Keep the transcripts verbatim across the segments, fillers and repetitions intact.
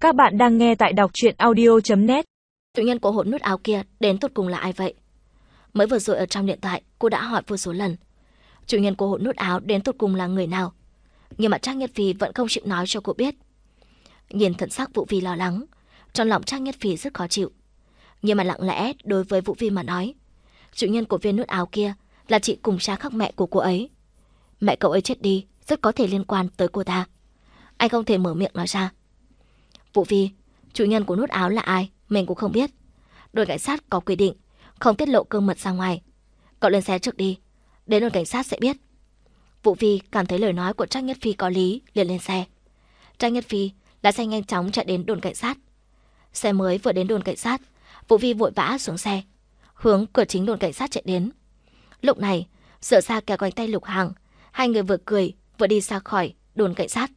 Các bạn đang nghe tại đọc truyện audio chấm net. Chủ nhân của hột nút áo kia đến tột cùng là ai vậy? Mới vừa rồi ở trong điện thoại cô đã hỏi vô số lần. Chủ nhân của hột nút áo đến tột cùng là người nào? Nhưng mà Trác Nhất Phi vẫn không chịu nói cho cô biết. Nhìn thần sắc Vũ Vi lo lắng, trong lòng Trác Nhất Phi rất khó chịu. Nhưng mà lặng lẽ đối với Vũ Vi mà nói, chủ nhân của viên nút áo kia là chị cùng cha khác mẹ của cô ấy. Mẹ cậu ấy chết đi rất có thể liên quan tới cô ta. Anh không thể mở miệng nói ra. Vũ Vi, chủ nhân của nút áo là ai mình cũng không biết. Đồn cảnh sát có quy định không tiết lộ cơ mật ra ngoài. Cậu lên xe trước đi, đến đồn cảnh sát sẽ biết. Vũ Vi cảm thấy lời nói của Trác Nhất Phi có lý, liền lên xe. Trác Nhất Phi lái xe nhanh chóng chạy đến đồn cảnh sát. Xe mới vừa đến đồn cảnh sát, Vũ Vi vội vã xuống xe, hướng cửa chính đồn cảnh sát chạy đến. Lúc này, Sở Sa kéo cánh tay Lục Hàng, hai người vừa cười vừa đi ra khỏi đồn cảnh sát.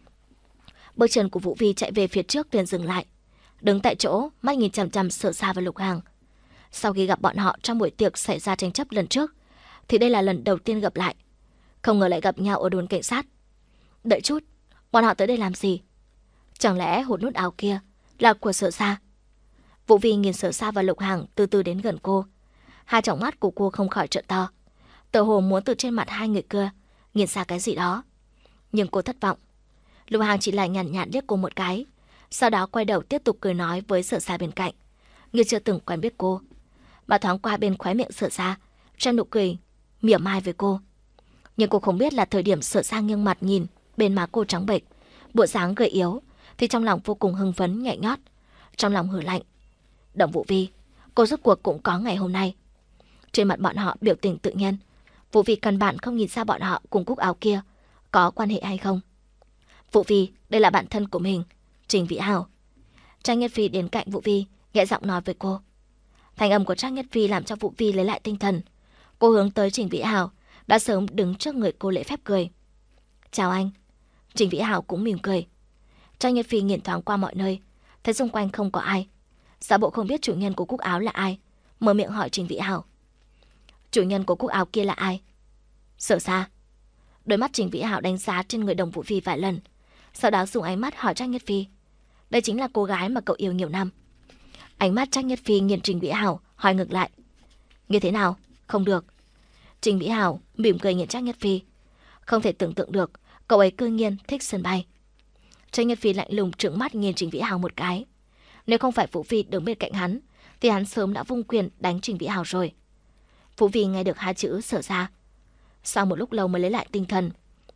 Bước chân của Vũ Vi chạy về phía trước liền dừng lại, đứng tại chỗ mắt nhìn chằm chằm Sở Sa và Lục Hàng. Sau khi gặp bọn họ trong buổi tiệc xảy ra tranh chấp lần trước, thì đây là lần đầu tiên gặp lại. Không ngờ lại gặp nhau ở đồn cảnh sát. Đợi chút, bọn họ tới đây làm gì? Chẳng lẽ hột nút áo kia là của Sở Sa? Vũ Vi nhìn Sở Sa và Lục Hàng từ từ đến gần cô. Hai tròng mắt của cô không khỏi trợn to, tựa hồ muốn từ trên mặt hai người kia nhìn ra cái gì đó. Nhưng cô thất vọng. Lục Hàng chỉ là nhàn nhạt liếc cô một cái, sau đó quay đầu tiếp tục cười nói với Sở Sa bên cạnh, như chưa từng quen biết cô. Mà thoáng qua bên khóe miệng Sở Sa tràn nụ cười mỉa mai với cô. Nhưng cô không biết là thời điểm Sở Sa nghiêng mặt nhìn bên má cô trắng bệch, bộ dáng gầy yếu, thì trong lòng vô cùng hưng phấn nhẹ nhót, trong lòng hừ lạnh. Động Vũ Vi, cô rốt cuộc cũng có ngày hôm nay. Trên mặt bọn họ biểu tình tự nhiên, Vũ Vi căn bản không nhìn ra bọn họ cùng cúc áo kia có quan hệ hay không. Vũ Vi, đây là bạn thân của mình, Trình Vĩ Hào. Trác Nhất Phi đến cạnh Vũ Vi, nhẹ giọng nói với cô. Thanh âm của Trác Nhất Phi làm cho Vũ Vi lấy lại tinh thần. Cô hướng tới Trình Vĩ Hào, đã sớm đứng trước người cô lễ phép cười. Chào anh. Trình Vĩ Hào cũng mỉm cười. Trác Nhất Phi nhìn thoáng qua mọi nơi, thấy xung quanh không có ai, giả bộ không biết chủ nhân của cúc áo là ai, mở miệng hỏi Trình Vĩ Hào. Chủ nhân của cúc áo kia là ai? Sở Sa. Đôi mắt Trình Vĩ Hào đánh giá trên người Đồng Vũ Vi vài lần, sau đó dùng ánh mắt hỏi Trác Nhất Phi. Đây chính là cô gái mà cậu yêu nhiều năm. Ánh mắt Trác Nhất Phi nhìn Trình Vĩ Hào, hỏi ngược lại. Như thế nào? Không được. Trình Vĩ Hào mỉm cười nhìn Trác Nhất Phi. Không thể tưởng tượng được cậu ấy cư nhiên thích sân bay. Trác Nhất Phi lạnh lùng trợn mắt nhìn Trình Vĩ Hào một cái. Nếu không phải Vũ Vi đứng bên cạnh hắn, thì hắn sớm đã vung quyền đánh Trình Vĩ Hào rồi. Vũ Vi nghe được hai chữ Sở Sa, sau một lúc lâu mới lấy lại tinh thần.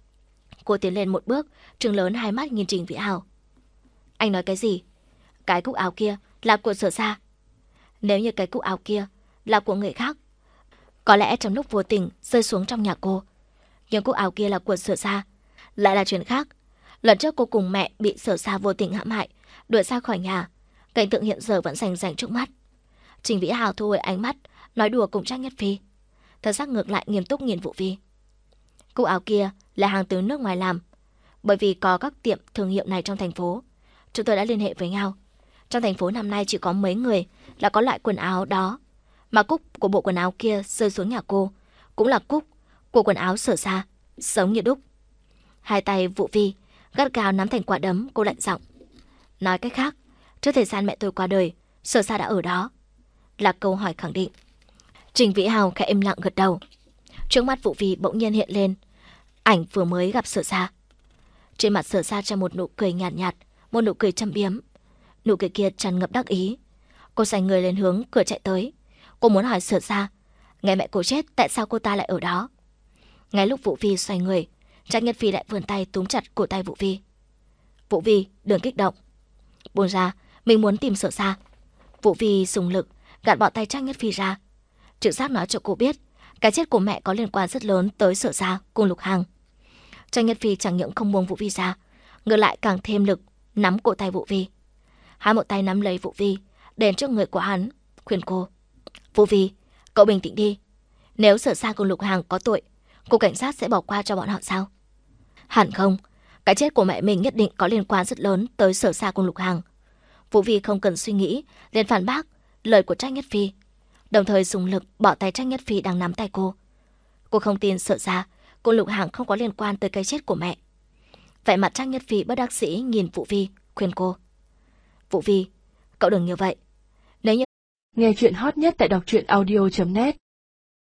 Cô tiến lên một bước, trừng lớn hai mắt nhìn Trình Vĩ Hào. Anh nói cái gì? Cái cúc áo kia là của Sở Sa. Nếu như cái cúc áo kia là của người khác, có lẽ trong lúc vô tình rơi xuống trong nhà cô. Nhưng cúc áo kia là của Sở Sa, lại là chuyện khác. Lần trước cô cùng mẹ bị Sở Sa vô tình hãm hại, đuổi ra khỏi nhà. Cảnh tượng hiện giờ vẫn rành rành trước mắt. Trình Vĩ Hào thu hồi ánh mắt, nói đùa cùng Trác Nhất Phi. Thật sắc ngược lại nghiêm túc nhìn Vũ Vi. Cúc áo kia là hàng từ nước ngoài làm. Bởi vì có các tiệm thương hiệu này trong thành phố, chúng tôi đã liên hệ với nhau. Trong thành phố năm nay chỉ có mấy người là có loại quần áo đó. Mà cúc của bộ quần áo kia rơi xuống nhà cô cũng là cúc của quần áo Sở Sa, giống như đúc. Hai tay Vũ Vi gắt gao nắm thành quả đấm, cô lạnh giọng. Nói cách khác, trước thời gian mẹ tôi qua đời, Sở Sa đã ở đó. Là câu hỏi khẳng định. Trình Vĩ Hào khẽ im lặng gật đầu. Trước mắt Vũ Vi bỗng nhiên hiện lên ảnh vừa mới gặp Sở Sa. Trên mặt Sở Sa treo một nụ cười nhạt nhạt, một nụ cười châm biếm. Nụ cười kia tràn ngập đắc ý. Cô xoay người lên hướng cửa chạy tới. Cô muốn hỏi Sở Sa, ngày mẹ cô chết tại sao cô ta lại ở đó? Ngay lúc Vũ Vi xoay người, Trác Nhất Phi lại vươn tay túm chặt cổ tay Vũ Vi. Vũ Vi, đừng kích động. Buông ra, mình muốn tìm Sở Sa. Vũ Vi dùng lực gạt bỏ tay Trác Nhất Phi ra. Trực giác nói cho cô biết cái chết của mẹ có liên quan rất lớn tới Sở Sa cùng Lục Hàng. Trác Nhất Phi chẳng những không buông Vũ Vi ra, ngược lại càng thêm lực nắm cổ tay Vũ Vi. Hai một tay nắm lấy Vũ Vi, đến trước người của hắn, khuyên cô. Vũ Vi, cậu bình tĩnh đi. Nếu Sở Sa cùng Lục Hàng có tội, cục cảnh sát sẽ bỏ qua cho bọn họ sao? Hẳn không. Cái chết của mẹ mình nhất định có liên quan rất lớn tới Sở Sa cùng Lục Hàng. Vũ Vi không cần suy nghĩ, liền phản bác lời của Trác Nhất Phi, đồng thời dùng lực bỏ tay Trác Nhất Phi đang nắm tay cô. Cô không tin Sở Sa cùng Lục Hàng không có liên quan tới cái chết của mẹ. Vẻ mặt Trác Nhất Phi bất đắc dĩ nhìn Vũ Vi, khuyên cô. Vũ Vi, cậu đừng như vậy. Nếu như Nghe chuyện hot nhất tại đọc truyện audio chấm net